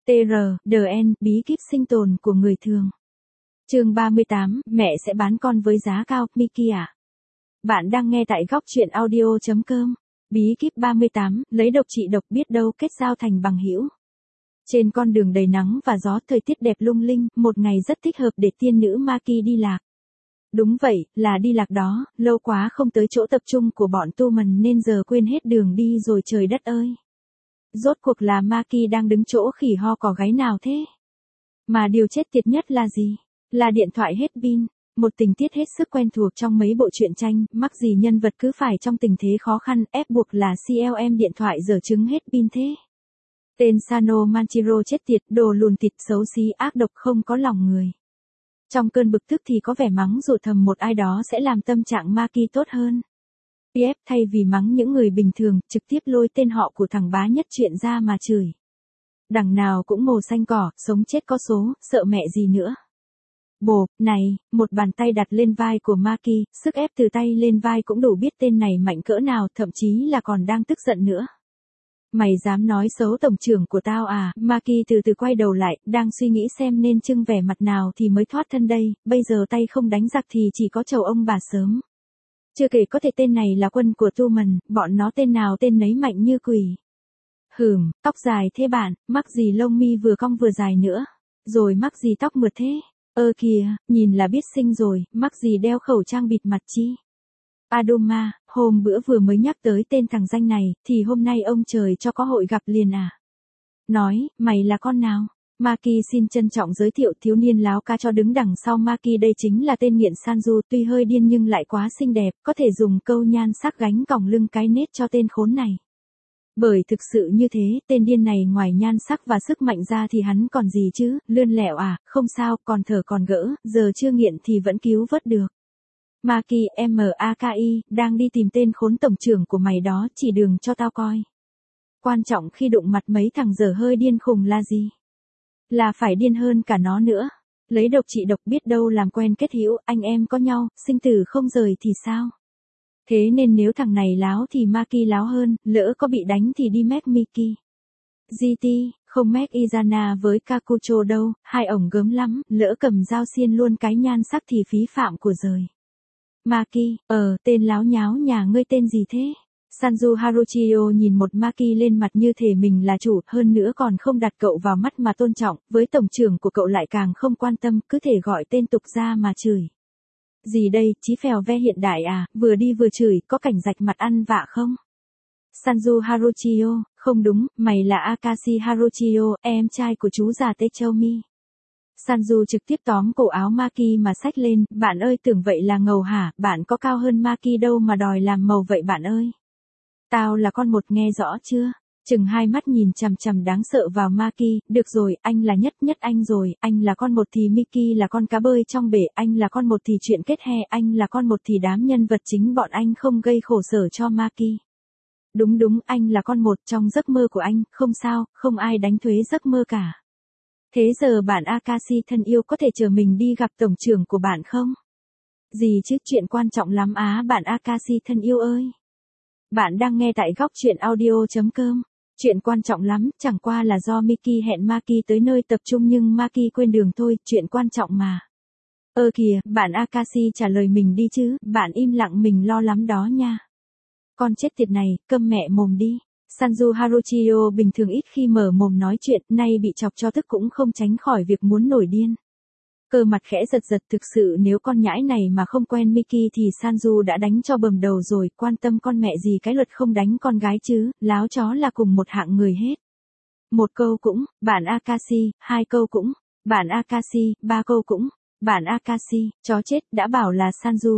TR, DN, bí kíp sinh tồn của người thường. Chương 38, mẹ sẽ bán con với giá cao, Mickey à? Bạn đang nghe tại góc truyện audio.com. Bí kíp 38, lấy độc trị độc biết đâu kết giao thành bằng hữu. Trên con đường đầy nắng và gió, thời tiết đẹp lung linh, một ngày rất thích hợp để tiên nữ Maki đi lạc. Đúng vậy, là đi lạc đó, lâu quá không tới chỗ tập trung của bọn tu mần nên giờ quên hết đường đi rồi trời đất ơi. Rốt cuộc là Maki đang đứng chỗ khỉ ho cò gáy nào thế? Mà điều chết tiệt nhất là gì? Là điện thoại hết pin. Một tình tiết hết sức quen thuộc trong mấy bộ truyện tranh, mắc gì nhân vật cứ phải trong tình thế khó khăn ép buộc là CLM điện thoại dở chứng hết pin thế. Tên Sano Manchiro chết tiệt, đồ lùn thịt xấu xí ác độc không có lòng người. Trong cơn bực tức thì có vẻ mắng rủa thầm một ai đó sẽ làm tâm trạng Maki tốt hơn. PF thay vì mắng những người bình thường, trực tiếp lôi tên họ của thằng bá nhất chuyện ra mà chửi. Đằng nào cũng màu xanh cỏ, sống chết có số, sợ mẹ gì nữa. Bồ, này, một bàn tay đặt lên vai của Maki, sức ép từ tay lên vai cũng đủ biết tên này mạnh cỡ nào, thậm chí là còn đang tức giận nữa. Mày dám nói xấu tổng trưởng của tao à? Maki từ từ quay đầu lại, đang suy nghĩ xem nên trưng vẻ mặt nào thì mới thoát thân đây, bây giờ tay không đánh giặc thì chỉ có chầu ông bà sớm. Chưa kể có thể tên này là quân của tu mần, bọn nó tên nào tên nấy mạnh như quỷ. Tóc dài thế bạn, mắc gì lông mi vừa cong vừa dài nữa, rồi mắc gì tóc mượt thế? Kìa, nhìn là biết xinh rồi, mắc gì đeo khẩu trang bịt mặt chi? Adoma, hôm bữa vừa mới nhắc tới tên thằng danh này, thì hôm nay ông trời cho có hội gặp liền à? Nói, mày là con nào? Maki xin trân trọng giới thiệu thiếu niên láo cá cho đứng đằng sau Maki đây chính là tên nghiện Sanju, tuy hơi điên nhưng lại quá xinh đẹp, có thể dùng câu nhan sắc gánh còng lưng cái nết cho tên khốn này. Bởi thực sự như thế, tên điên này ngoài nhan sắc và sức mạnh ra thì hắn còn gì chứ, lươn lẹo à, không sao, còn thở còn gỡ, giờ chưa nghiện thì vẫn cứu vớt được. Maki, Maki, đang đi tìm tên khốn tổng trưởng của mày đó, chỉ đường cho tao coi. Quan trọng khi đụng mặt mấy thằng dở hơi điên khùng là gì? Là phải điên hơn cả nó nữa. Lấy độc trị độc biết đâu làm quen kết hữu, anh em có nhau, sinh tử không rời thì sao? Thế nên nếu thằng này láo thì Maki láo hơn, lỡ có bị đánh thì đi mech Miki. GT, không mech Izana với Kakucho đâu, hai ổng gớm lắm, lỡ cầm dao xiên luôn cái nhan sắc thì phí phạm của rời. Maki, tên láo nháo nhà ngươi tên gì thế? Sanju Haruchio nhìn một Maki lên mặt như thể mình là chủ, hơn nữa còn không đặt cậu vào mắt mà tôn trọng, với tổng trưởng của cậu lại càng không quan tâm, cứ thể gọi tên tục ra mà chửi. Gì đây, chí phèo ve hiện đại à, vừa đi vừa chửi, có cảnh rạch mặt ăn vạ không? Sanju Haruchio, không đúng, mày là Akashi Haruchio, em trai của chú già Techoumi. Sanju trực tiếp tóm cổ áo Maki mà xách lên, bạn ơi tưởng vậy là ngầu hả, bạn có cao hơn Maki đâu mà đòi làm màu vậy bạn ơi. Tao là con một nghe rõ chưa? Chừng hai mắt nhìn chằm chằm đáng sợ vào Maki, được rồi, anh là nhất anh rồi, anh là con một thì Miki là con cá bơi trong bể, anh là con một thì chuyện kết he, anh là con một thì đám nhân vật chính bọn anh không gây khổ sở cho Maki. Đúng, anh là con một trong giấc mơ của anh, không sao, không ai đánh thuế giấc mơ cả. Thế giờ bạn Akashi thân yêu có thể chờ mình đi gặp tổng trưởng của bạn không? Gì chứ, chuyện quan trọng lắm á bạn Akashi thân yêu ơi. Bạn đang nghe tại góc truyện audio.com. Chuyện quan trọng lắm, chẳng qua là do Miki hẹn Maki tới nơi tập trung nhưng Maki quên đường thôi, chuyện quan trọng mà. Kìa, bạn Akashi trả lời mình đi chứ, bạn im lặng mình lo lắm đó nha. Con chết tiệt này, câm mẹ mồm đi. Sanju Haruchio bình thường ít khi mở mồm nói chuyện, nay bị chọc cho tức cũng không tránh khỏi việc muốn nổi điên. Cơ mặt khẽ giật thực sự nếu con nhãi này mà không quen Miki thì Sanju đã đánh cho bầm đầu rồi, quan tâm con mẹ gì cái luật không đánh con gái chứ, láo chó là cùng một hạng người hết. Một câu cũng, bản Akashi, hai câu cũng, bản Akashi, ba câu cũng, bản Akashi, chó chết, đã bảo là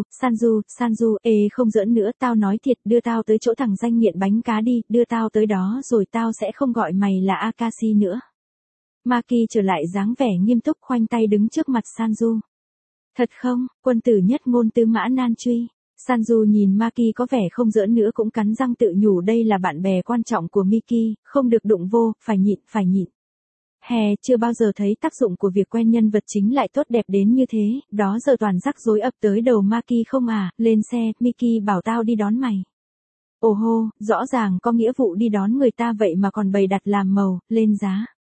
Sanju, không giỡn nữa, tao nói thiệt, đưa tao tới chỗ thằng danh nghiện bánh cá đi, đưa tao tới đó rồi tao sẽ không gọi mày là Akashi nữa. Maki trở lại dáng vẻ nghiêm túc khoanh tay đứng trước mặt Sanju. Thật không, quân tử nhất ngôn tứ mã nan truy. Sanju nhìn Maki có vẻ không giỡn nữa cũng cắn răng tự nhủ đây là bạn bè quan trọng của Miki, không được đụng vô, phải nhịn. Chưa bao giờ thấy tác dụng của việc quen nhân vật chính lại tốt đẹp đến như thế, đó giờ toàn rắc rối ập tới đầu Maki không à, lên xe, Miki bảo tao đi đón mày. Ồ hô, rõ ràng có nghĩa vụ đi đón người ta vậy mà còn bày đặt làm màu, lên giá.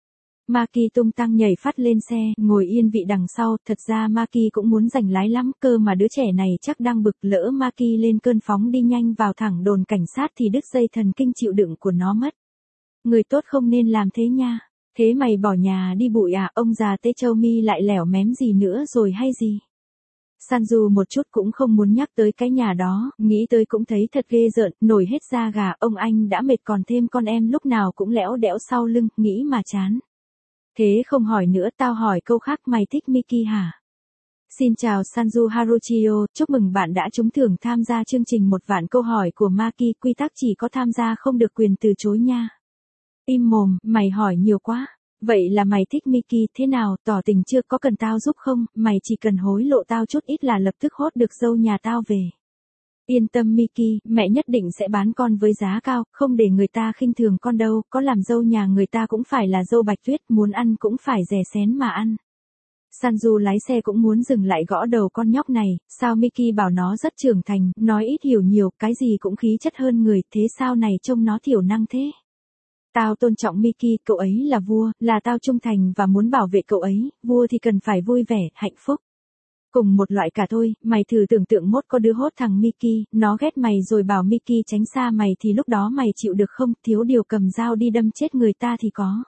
Maki tung tăng nhảy phát lên xe, ngồi yên vị đằng sau, thật ra Maki cũng muốn giành lái lắm, cơ mà đứa trẻ này chắc đang bực, lỡ Maki lên cơn phóng đi nhanh vào thẳng đồn cảnh sát thì đứt dây thần kinh chịu đựng của nó mất. Người tốt không nên làm thế nha. Thế mày bỏ nhà đi bụi à, ông già Tê Châu Mi lại lẻo mém gì nữa rồi hay gì? Sanju một chút cũng không muốn nhắc tới cái nhà đó, nghĩ tới cũng thấy thật ghê rợn, nổi hết da gà, ông anh đã mệt còn thêm con em lúc nào cũng lẽo đẽo sau lưng, nghĩ mà chán. Thế không hỏi nữa, tao hỏi câu khác, mày thích Miki hả? Xin chào Sanju Haruchio, chúc mừng bạn đã trúng thưởng tham gia chương trình 1 vạn câu hỏi của Maki, quy tắc chỉ có tham gia không được quyền từ chối nha. Im mồm, mày hỏi nhiều quá. Vậy là mày thích Miki, thế nào, tỏ tình chưa, có cần tao giúp không, mày chỉ cần hối lộ tao chút ít là lập tức hốt được dâu nhà tao về. Yên tâm Miki, mẹ nhất định sẽ bán con với giá cao, không để người ta khinh thường con đâu, có làm dâu nhà người ta cũng phải là dâu Bạch Tuyết, muốn ăn cũng phải dè xén mà ăn. Sanju lái xe cũng muốn dừng lại gõ đầu con nhóc này, sao Miki bảo nó rất trưởng thành, nói ít hiểu nhiều, cái gì cũng khí chất hơn người, thế sao này trông nó thiểu năng thế? Tao tôn trọng Miki, cậu ấy là vua, là tao trung thành và muốn bảo vệ cậu ấy, vua thì cần phải vui vẻ, hạnh phúc. Cùng một loại cả thôi, mày thử tưởng tượng mốt có đứa hốt thằng Miki, nó ghét mày rồi bảo Miki tránh xa mày thì lúc đó mày chịu được không, thiếu điều cầm dao đi đâm chết người ta thì có.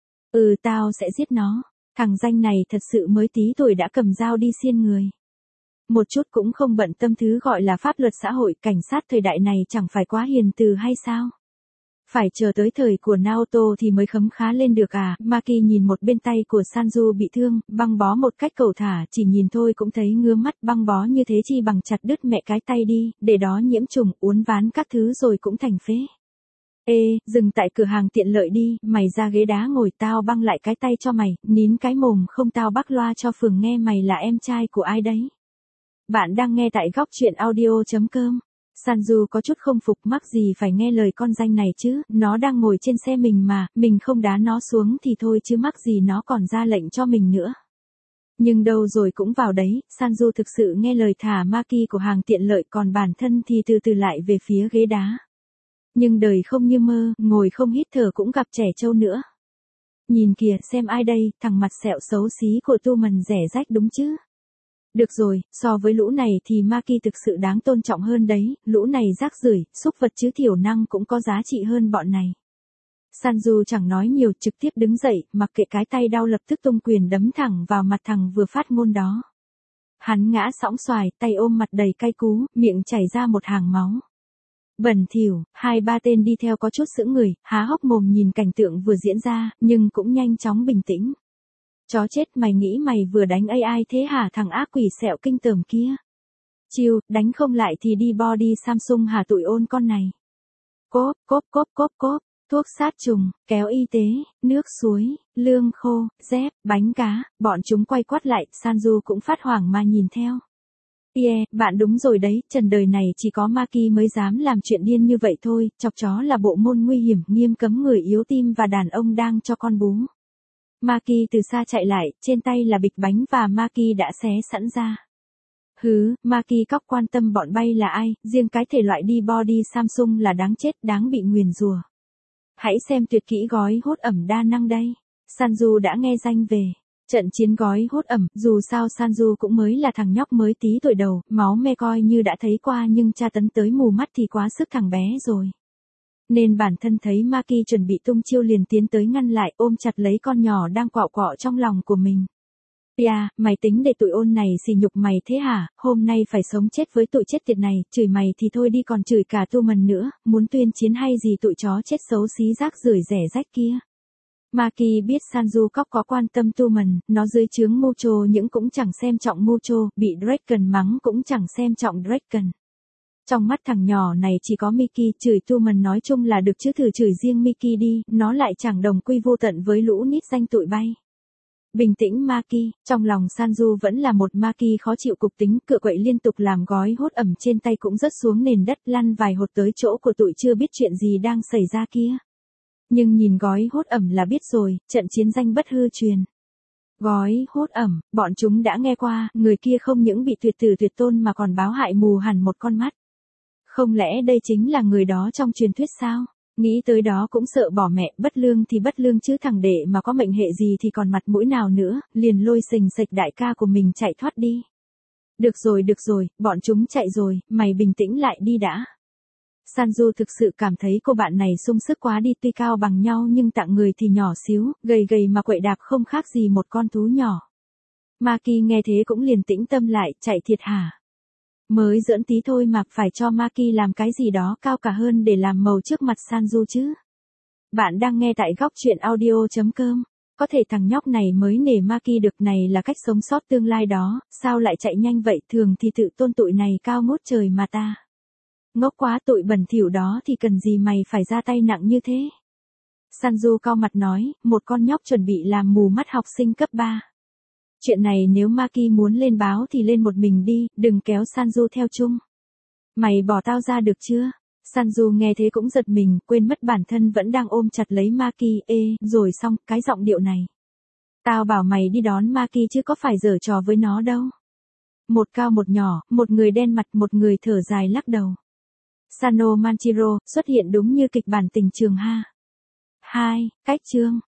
Tao sẽ giết nó, thằng danh này thật sự mới tí tuổi đã cầm dao đi xiên người. Một chút cũng không bận tâm thứ gọi là pháp luật xã hội, cảnh sát thời đại này chẳng phải quá hiền từ hay sao? Phải chờ tới thời của Naoto thì mới khấm khá lên được à, Maki nhìn một bên tay của Sanju bị thương, băng bó một cách cẩu thả, chỉ nhìn thôi cũng thấy ngứa mắt, băng bó như thế chi bằng chặt đứt mẹ cái tay đi, để đó nhiễm trùng, uốn ván các thứ rồi cũng thành phế. Dừng tại cửa hàng tiện lợi đi, mày ra ghế đá ngồi, tao băng lại cái tay cho mày, nín cái mồm không tao bắc loa cho phường nghe mày là em trai của ai đấy. Bạn đang nghe tại góc truyện audio.com. Sanju có chút không phục, mắc gì phải nghe lời con danh này chứ, nó đang ngồi trên xe mình mà, mình không đá nó xuống thì thôi chứ mắc gì nó còn ra lệnh cho mình nữa. Nhưng đâu rồi cũng vào đấy, Sanju thực sự nghe lời thả Maki của hàng tiện lợi, còn bản thân thì từ từ lại về phía ghế đá. Nhưng đời không như mơ, ngồi không hít thở cũng gặp trẻ trâu nữa. Nhìn kìa, xem ai đây, thằng mặt sẹo xấu xí của Tu Mần rẻ rách đúng chứ. Được rồi, so với lũ này thì Maki thực sự đáng tôn trọng hơn đấy, lũ này rác rưởi, xúc vật chứ thiểu năng cũng có giá trị hơn bọn này. Sanju chẳng nói nhiều, trực tiếp đứng dậy, mặc kệ cái tay đau lập tức tung quyền đấm thẳng vào mặt thằng vừa phát ngôn đó. Hắn ngã sõng xoài, tay ôm mặt đầy cay cú, miệng chảy ra một hàng máu. Bẩn thỉu, 2-3 tên đi theo có chút sững người, há hốc mồm nhìn cảnh tượng vừa diễn ra, nhưng cũng nhanh chóng bình tĩnh. Chó chết, mày nghĩ mày vừa đánh AI thế hả, thằng ác quỷ sẹo kinh tởm kia? Chiêu, đánh không lại thì đi body Samsung hả tụi ôn con này. Cốp, cốp, cốp, cốp, cốp, thuốc sát trùng, kéo y tế, nước suối, lương khô, dép, bánh cá, bọn chúng quay quắt lại, Sanju cũng phát hoảng mà nhìn theo. Bạn đúng rồi đấy, trần đời này chỉ có Maki mới dám làm chuyện điên như vậy thôi, chọc chó là bộ môn nguy hiểm, nghiêm cấm người yếu tim và đàn ông đang cho con bú. Maki từ xa chạy lại, trên tay là bịch bánh và Maki đã xé sẵn ra. Maki cóc quan tâm bọn bay là ai, riêng cái thể loại đi body Samsung là đáng chết, đáng bị nguyền rủa. Hãy xem tuyệt kỹ gói hốt ẩm đa năng đây. Sanju đã nghe danh về trận chiến gói hốt ẩm, dù sao Sanju cũng mới là thằng nhóc mới tí tuổi đầu, máu me coi như đã thấy qua nhưng tra tấn tới mù mắt thì quá sức thằng bé rồi. Nên bản thân thấy Maki chuẩn bị tung chiêu liền tiến tới ngăn lại, ôm chặt lấy con nhỏ đang quạo quọ trong lòng của mình. Mày tính để tụi ôn này sỉ nhục mày thế hả, hôm nay phải sống chết với tụi chết tiệt này, chửi mày thì thôi đi còn chửi cả Tu Mần nữa, muốn tuyên chiến hay gì tụi chó chết xấu xí rác rưởi rẻ rách kia. Maki biết Sanju cóc có quan tâm Tu Mần, nó dưới trướng Mucho những cũng chẳng xem trọng Mucho, bị Draken mắng cũng chẳng xem trọng Draken. Trong mắt thằng nhỏ này chỉ có Miki, chửi Tu Mần nói chung là được chứ thử chửi riêng Miki đi, nó lại chẳng đồng quy vô tận với lũ nít danh tụi bay. Bình tĩnh Maki, trong lòng Sanju vẫn là một Maki khó chịu cục tính, cựa quậy liên tục làm gói hốt ẩm trên tay cũng rớt xuống nền đất, lăn vài hột tới chỗ của tụi chưa biết chuyện gì đang xảy ra kia. Nhưng nhìn gói hốt ẩm là biết rồi, trận chiến danh bất hư truyền. Gói hốt ẩm, bọn chúng đã nghe qua, người kia không những bị tuyệt tử tuyệt tôn mà còn báo hại mù hẳn một con mắt. Không lẽ đây chính là người đó trong truyền thuyết sao? Nghĩ tới đó cũng sợ bỏ mẹ, bất lương thì bất lương chứ thằng đệ mà có mệnh hệ gì thì còn mặt mũi nào nữa, liền lôi sình sạch đại ca của mình chạy thoát đi. Được rồi, bọn chúng chạy rồi, mày bình tĩnh lại đi đã. Sanju thực sự cảm thấy cô bạn này sung sức quá đi, tuy cao bằng nhau nhưng tạng người thì nhỏ xíu, gầy gầy mà quậy đạp không khác gì một con thú nhỏ. Maki nghe thế cũng liền tĩnh tâm lại, chạy thiệt hả? Mới giỡn tí thôi mà phải cho Maki làm cái gì đó cao cả hơn để làm màu trước mặt Sanju chứ. Bạn đang nghe tại góc truyện audio.com. Có thể thằng nhóc này mới nể Maki được, này là cách sống sót tương lai đó, sao lại chạy nhanh vậy, thường thì tự tôn tụi này cao ngút trời mà ta. Ngốc quá, tụi bẩn thỉu đó thì cần gì mày phải ra tay nặng như thế. Sanju cau mặt nói, một con nhóc chuẩn bị làm mù mắt học sinh cấp 3. Chuyện này nếu Maki muốn lên báo thì lên một mình đi, đừng kéo Sanju theo chung. Mày bỏ tao ra được chưa? Sanju nghe thế cũng giật mình, quên mất bản thân vẫn đang ôm chặt lấy Maki. Rồi xong, cái giọng điệu này. Tao bảo mày đi đón Maki chứ có phải giở trò với nó đâu. Một cao một nhỏ, một người đen mặt, một người thở dài lắc đầu. Sano Manchiro xuất hiện đúng như kịch bản tình trường ha. 2. Cách chương.